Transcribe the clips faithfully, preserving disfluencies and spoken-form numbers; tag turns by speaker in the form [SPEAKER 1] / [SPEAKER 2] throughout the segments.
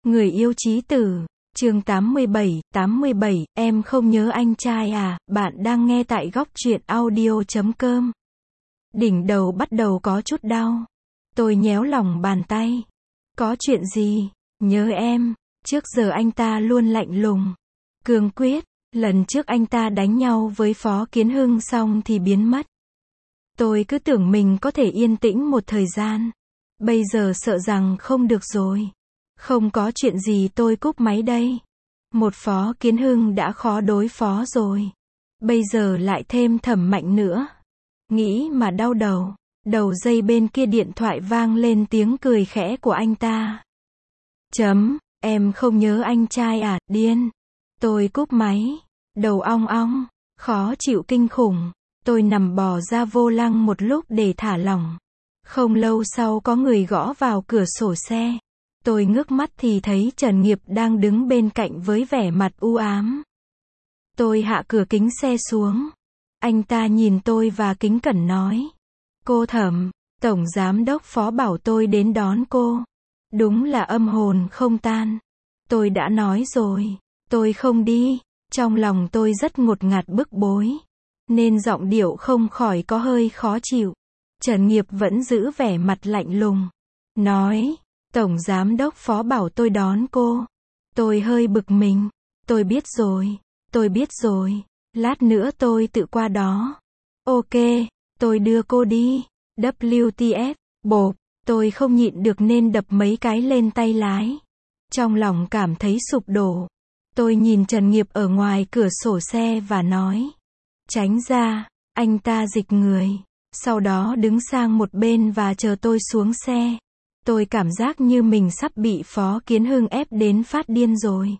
[SPEAKER 1] Người yêu chí tử, chương tám mươi bảy, tám mươi bảy, em không nhớ anh trai à, bạn đang nghe tại góc truyện audio chấm com. Đỉnh đầu bắt đầu có chút đau. Tôi nhéo lòng bàn tay. Có chuyện gì? Nhớ em. Trước giờ anh ta luôn lạnh lùng, cương quyết. Lần trước anh ta đánh nhau với Phó Kiến Hưng xong thì biến mất. Tôi cứ tưởng mình có thể yên tĩnh một thời gian. Bây giờ sợ rằng không được rồi. Không có chuyện gì, tôi cúp máy đây. Một Phó Kiến Hưng đã khó đối phó rồi. Bây giờ lại thêm Thẩm Mạnh nữa. Nghĩ mà đau đầu. Đầu dây bên kia điện thoại vang lên tiếng cười khẽ của anh ta. Chấm, em không nhớ anh trai à, điên. Tôi cúp máy. Đầu ong ong, khó chịu kinh khủng. Tôi nằm bò ra vô lăng một lúc để thả lỏng. Không lâu sau có người gõ vào cửa sổ xe. Tôi ngước mắt thì thấy Trần Nghiệp đang đứng bên cạnh với vẻ mặt u ám. Tôi hạ cửa kính xe xuống. Anh ta nhìn tôi và kính cẩn nói. Cô Thẩm, Tổng Giám đốc Phó bảo tôi đến đón cô. Đúng là âm hồn không tan. Tôi đã nói rồi, tôi không đi. Trong lòng tôi rất ngột ngạt bức bối. Nên giọng điệu không khỏi có hơi khó chịu. Trần Nghiệp vẫn giữ vẻ mặt lạnh lùng. Nói, Tổng Giám đốc Phó bảo tôi đón cô. Tôi hơi bực mình. Tôi biết rồi, tôi biết rồi. Lát nữa tôi tự qua đó. Ok, tôi đưa cô đi. vê kép tê ép, bộp, tôi không nhịn được nên đập mấy cái lên tay lái. Trong lòng cảm thấy sụp đổ. Tôi nhìn Trần Nghiệp ở ngoài cửa sổ xe và nói. Tránh ra, anh ta dịch người. Sau đó đứng sang một bên và chờ tôi xuống xe. Tôi cảm giác như mình sắp bị Phó Kiến Hưng ép đến phát điên rồi.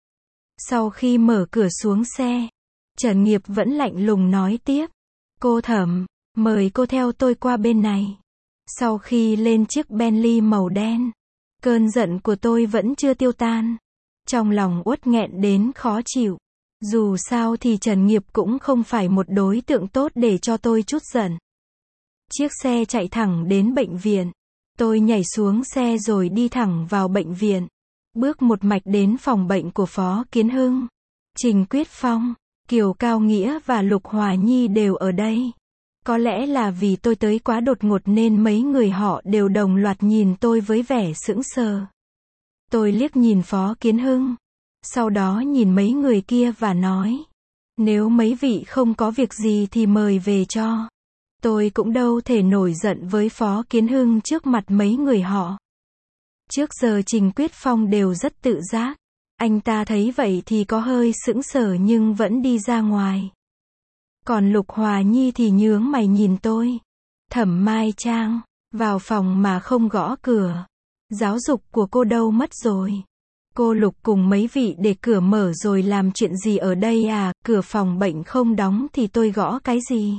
[SPEAKER 1] Sau khi mở cửa xuống xe, Trần Nghiệp vẫn lạnh lùng nói tiếp. Cô Thẩm, mời cô theo tôi qua bên này. Sau khi lên chiếc Bentley màu đen, cơn giận của tôi vẫn chưa tiêu tan. Trong lòng uất nghẹn đến khó chịu. Dù sao thì Trần Nghiệp cũng không phải một đối tượng tốt để cho tôi chút giận. Chiếc xe chạy thẳng đến bệnh viện. Tôi nhảy xuống xe rồi đi thẳng vào bệnh viện. Bước một mạch đến phòng bệnh của Phó Kiến Hưng. Trình Quyết Phong, Kiều Cao Nghĩa và Lục Hòa Nhi đều ở đây. Có lẽ là vì tôi tới quá đột ngột nên mấy người họ đều đồng loạt nhìn tôi với vẻ sững sờ. Tôi liếc nhìn Phó Kiến Hưng. Sau đó nhìn mấy người kia và nói. Nếu mấy vị không có việc gì thì mời về cho. Tôi cũng đâu thể nổi giận với Phó Kiến Hưng trước mặt mấy người họ. Trước giờ Trình Quyết Phong đều rất tự giác. Anh ta thấy vậy thì có hơi sững sờ nhưng vẫn đi ra ngoài. Còn Lục Hòa Nhi thì nhướng mày nhìn tôi. Thẩm Mai Trang, vào phòng mà không gõ cửa. Giáo dục của cô đâu mất rồi? Cô Lục cùng mấy vị để cửa mở rồi làm chuyện gì ở đây à? Cửa phòng bệnh không đóng thì tôi gõ cái gì?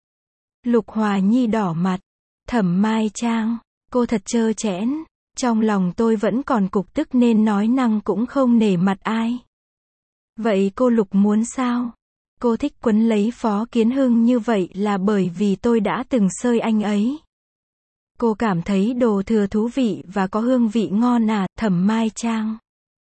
[SPEAKER 1] Lục Hòa Nhi đỏ mặt. Thẩm Mai Trang, cô thật trơ trẽn. Trong lòng tôi vẫn còn cục tức nên nói năng cũng không nể mặt ai. Vậy cô Lục muốn sao? Cô thích quấn lấy Phó Kiến Hưng như vậy là bởi vì tôi đã từng sơi anh ấy. Cô cảm thấy đồ thừa thú vị và có hương vị ngon à, Thẩm Mai Trang?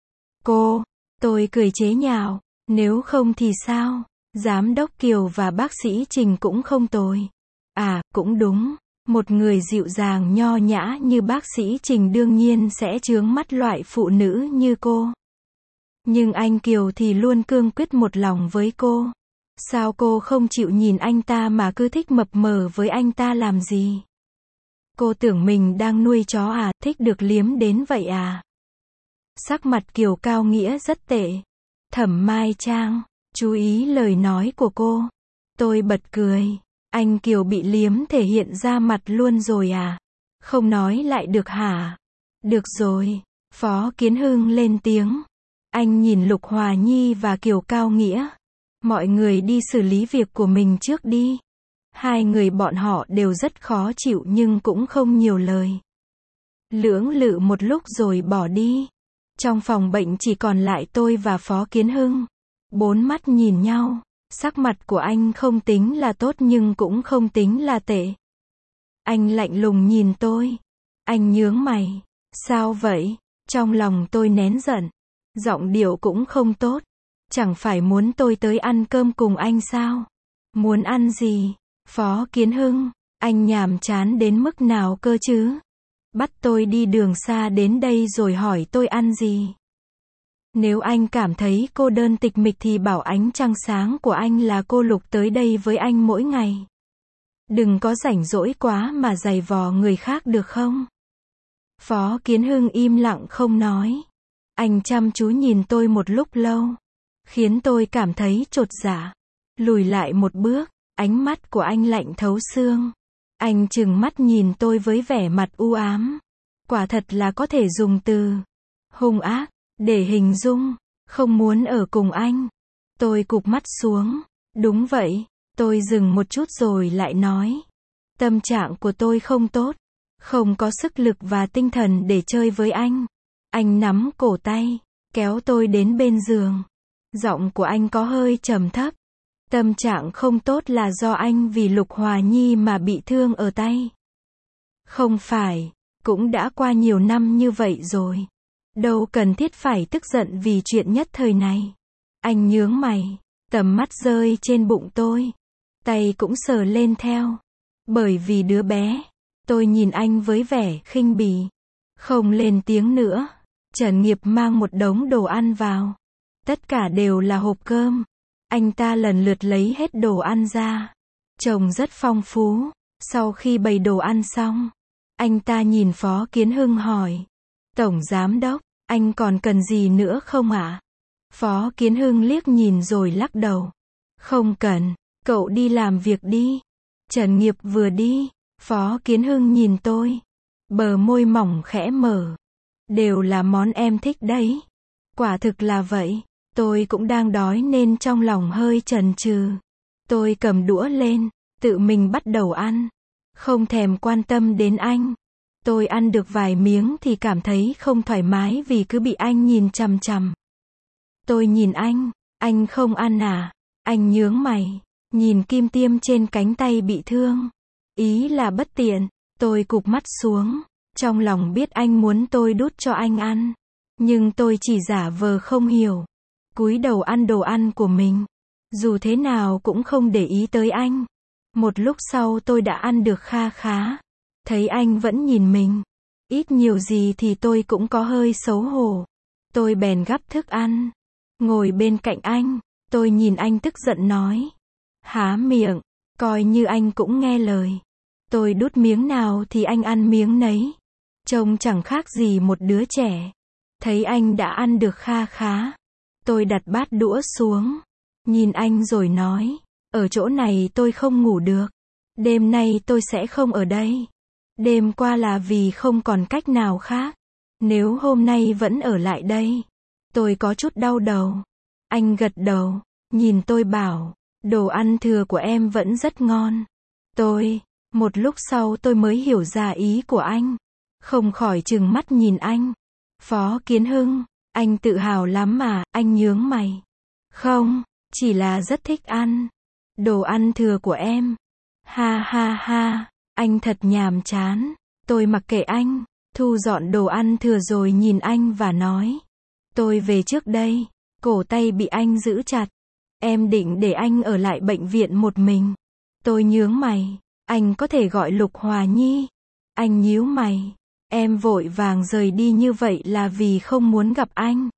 [SPEAKER 1] Cô, tôi cười chế nhạo, nếu không thì sao? Giám đốc Kiều và bác sĩ Trình cũng không tồi. À, cũng đúng, một người dịu dàng nho nhã như bác sĩ Trình đương nhiên sẽ chướng mắt loại phụ nữ như cô. Nhưng anh Kiều thì luôn cương quyết một lòng với cô. Sao cô không chịu nhìn anh ta mà cứ thích mập mờ với anh ta làm gì? Cô tưởng mình đang nuôi chó à, thích được liếm đến vậy à? Sắc mặt Kiều Cao Nghĩa rất tệ. Thẩm Mai Trang, chú ý lời nói của cô. Tôi bật cười. Anh Kiều bị liếm thể hiện ra mặt luôn rồi à? Không nói lại được hả? Được rồi. Phó Kiến Hưng lên tiếng. Anh nhìn Lục Hòa Nhi và Kiều Cao Nghĩa. Mọi người đi xử lý việc của mình trước đi. Hai người bọn họ đều rất khó chịu nhưng cũng không nhiều lời. Lưỡng lự một lúc rồi bỏ đi. Trong phòng bệnh chỉ còn lại tôi và Phó Kiến Hưng. Bốn mắt nhìn nhau. Sắc mặt của anh không tính là tốt nhưng cũng không tính là tệ. Anh lạnh lùng nhìn tôi. Anh nhướng mày. Sao vậy? Trong lòng tôi nén giận. Giọng điệu cũng không tốt. Chẳng phải muốn tôi tới ăn cơm cùng anh sao? Muốn ăn gì? Phó Kiến Hưng, anh nhàm chán đến mức nào cơ chứ? Bắt tôi đi đường xa đến đây rồi hỏi tôi ăn gì? Nếu anh cảm thấy cô đơn tịch mịch thì bảo ánh trăng sáng của anh là cô Lục tới đây với anh mỗi ngày. Đừng có rảnh rỗi quá mà giày vò người khác được không? Phó Kiến Hưng im lặng không nói. Anh chăm chú nhìn tôi một lúc lâu, khiến tôi cảm thấy chột dạ. Lùi lại một bước, ánh mắt của anh lạnh thấu xương. Anh trừng mắt nhìn tôi với vẻ mặt u ám. Quả thật là có thể dùng từ hung ác để hình dung. Không muốn ở cùng anh. Tôi cụp mắt xuống. Đúng vậy. Tôi dừng một chút rồi lại nói. Tâm trạng của tôi không tốt. Không có sức lực và tinh thần để chơi với anh. Anh nắm cổ tay, kéo tôi đến bên giường. Giọng của anh có hơi trầm thấp. Tâm trạng không tốt là do anh vì Lục Hòa Nhi mà bị thương ở tay. Không phải, cũng đã qua nhiều năm như vậy rồi. Đâu cần thiết phải tức giận vì chuyện nhất thời này. Anh nhướng mày, tầm mắt rơi trên bụng tôi. Tay cũng sờ lên theo. Bởi vì đứa bé, tôi nhìn anh với vẻ khinh bỉ. Không lên tiếng nữa. Trần Nghiệp mang một đống đồ ăn vào. Tất cả đều là hộp cơm. Anh ta lần lượt lấy hết đồ ăn ra. Trông rất phong phú. Sau khi bày đồ ăn xong, anh ta nhìn Phó Kiến Hưng hỏi. Tổng Giám Đốc, anh còn cần gì nữa không ạ? Phó Kiến Hưng liếc nhìn rồi lắc đầu. Không cần, cậu đi làm việc đi. Trần Nghiệp vừa đi, Phó Kiến Hưng nhìn tôi. Bờ môi mỏng khẽ mở. Đều là món em thích đấy. Quả thực là vậy. Tôi cũng đang đói nên trong lòng hơi chần chừ. Tôi cầm đũa lên, tự mình bắt đầu ăn. Không thèm quan tâm đến anh. Tôi ăn được vài miếng thì cảm thấy không thoải mái vì cứ bị anh nhìn chằm chằm. Tôi nhìn anh, anh không ăn à? Anh nhướng mày, nhìn kim tiêm trên cánh tay bị thương. Ý là bất tiện. Tôi cụp mắt xuống. Trong lòng biết anh muốn tôi đút cho anh ăn. Nhưng tôi chỉ giả vờ không hiểu. Cúi đầu ăn đồ ăn của mình. Dù thế nào cũng không để ý tới anh. Một lúc sau tôi đã ăn được kha khá. Thấy anh vẫn nhìn mình. Ít nhiều gì thì tôi cũng có hơi xấu hổ. Tôi bèn gắp thức ăn. Ngồi bên cạnh anh. Tôi nhìn anh tức giận nói. Há miệng. Coi như anh cũng nghe lời. Tôi đút miếng nào thì anh ăn miếng nấy. Trông chẳng khác gì một đứa trẻ. Thấy anh đã ăn được kha khá. Tôi đặt bát đũa xuống. Nhìn anh rồi nói. Ở chỗ này tôi không ngủ được. Đêm nay tôi sẽ không ở đây. Đêm qua là vì không còn cách nào khác. Nếu hôm nay vẫn ở lại đây, tôi có chút đau đầu. Anh gật đầu. Nhìn tôi bảo. Đồ ăn thừa của em vẫn rất ngon. Tôi. Một lúc sau tôi mới hiểu ra ý của anh. Không khỏi trừng mắt nhìn anh. Phó Kiến Hưng, anh tự hào lắm mà, anh nhướng mày. Không, chỉ là rất thích ăn. Đồ ăn thừa của em. Ha ha ha, anh thật nhàm chán. Tôi mặc kệ anh, thu dọn đồ ăn thừa rồi nhìn anh và nói. Tôi về trước đây. Cổ tay bị anh giữ chặt. Em định để anh ở lại bệnh viện một mình. Tôi nhướng mày. Anh có thể gọi Lục Hòa Nhi. Anh nhíu mày. Em vội vàng rời đi như vậy là vì không muốn gặp anh?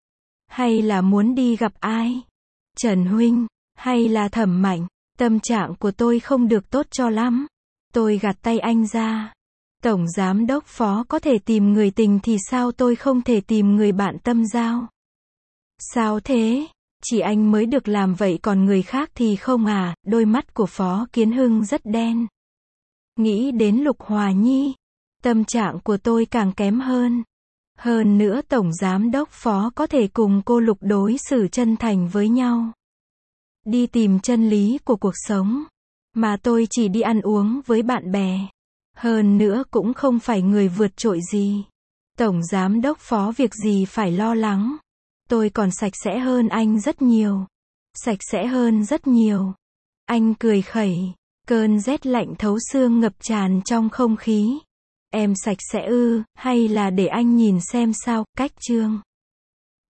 [SPEAKER 1] Hay là muốn đi gặp ai? Trần Huynh? Hay là Thẩm Mạnh? Tâm trạng của tôi không được tốt cho lắm. Tôi gạt tay anh ra. Tổng Giám Đốc Phó có thể tìm người tình thì sao tôi không thể tìm người bạn tâm giao? Sao thế? Chỉ anh mới được làm vậy còn người khác thì không à? Đôi mắt của Phó Kiến Hưng rất đen. Nghĩ đến Lục Hòa Nhi. Tâm trạng của tôi càng kém hơn. Hơn nữa Tổng Giám Đốc Phó có thể cùng cô Lục đối xử chân thành với nhau. Đi tìm chân lý của cuộc sống. Mà tôi chỉ đi ăn uống với bạn bè. Hơn nữa cũng không phải người vượt trội gì. Tổng Giám Đốc Phó việc gì phải lo lắng. Tôi còn sạch sẽ hơn anh rất nhiều. Sạch sẽ hơn rất nhiều. Anh cười khẩy. Cơn rét lạnh thấu xương ngập tràn trong không khí. Em sạch sẽ ư, hay là để anh nhìn xem sao, cách chương.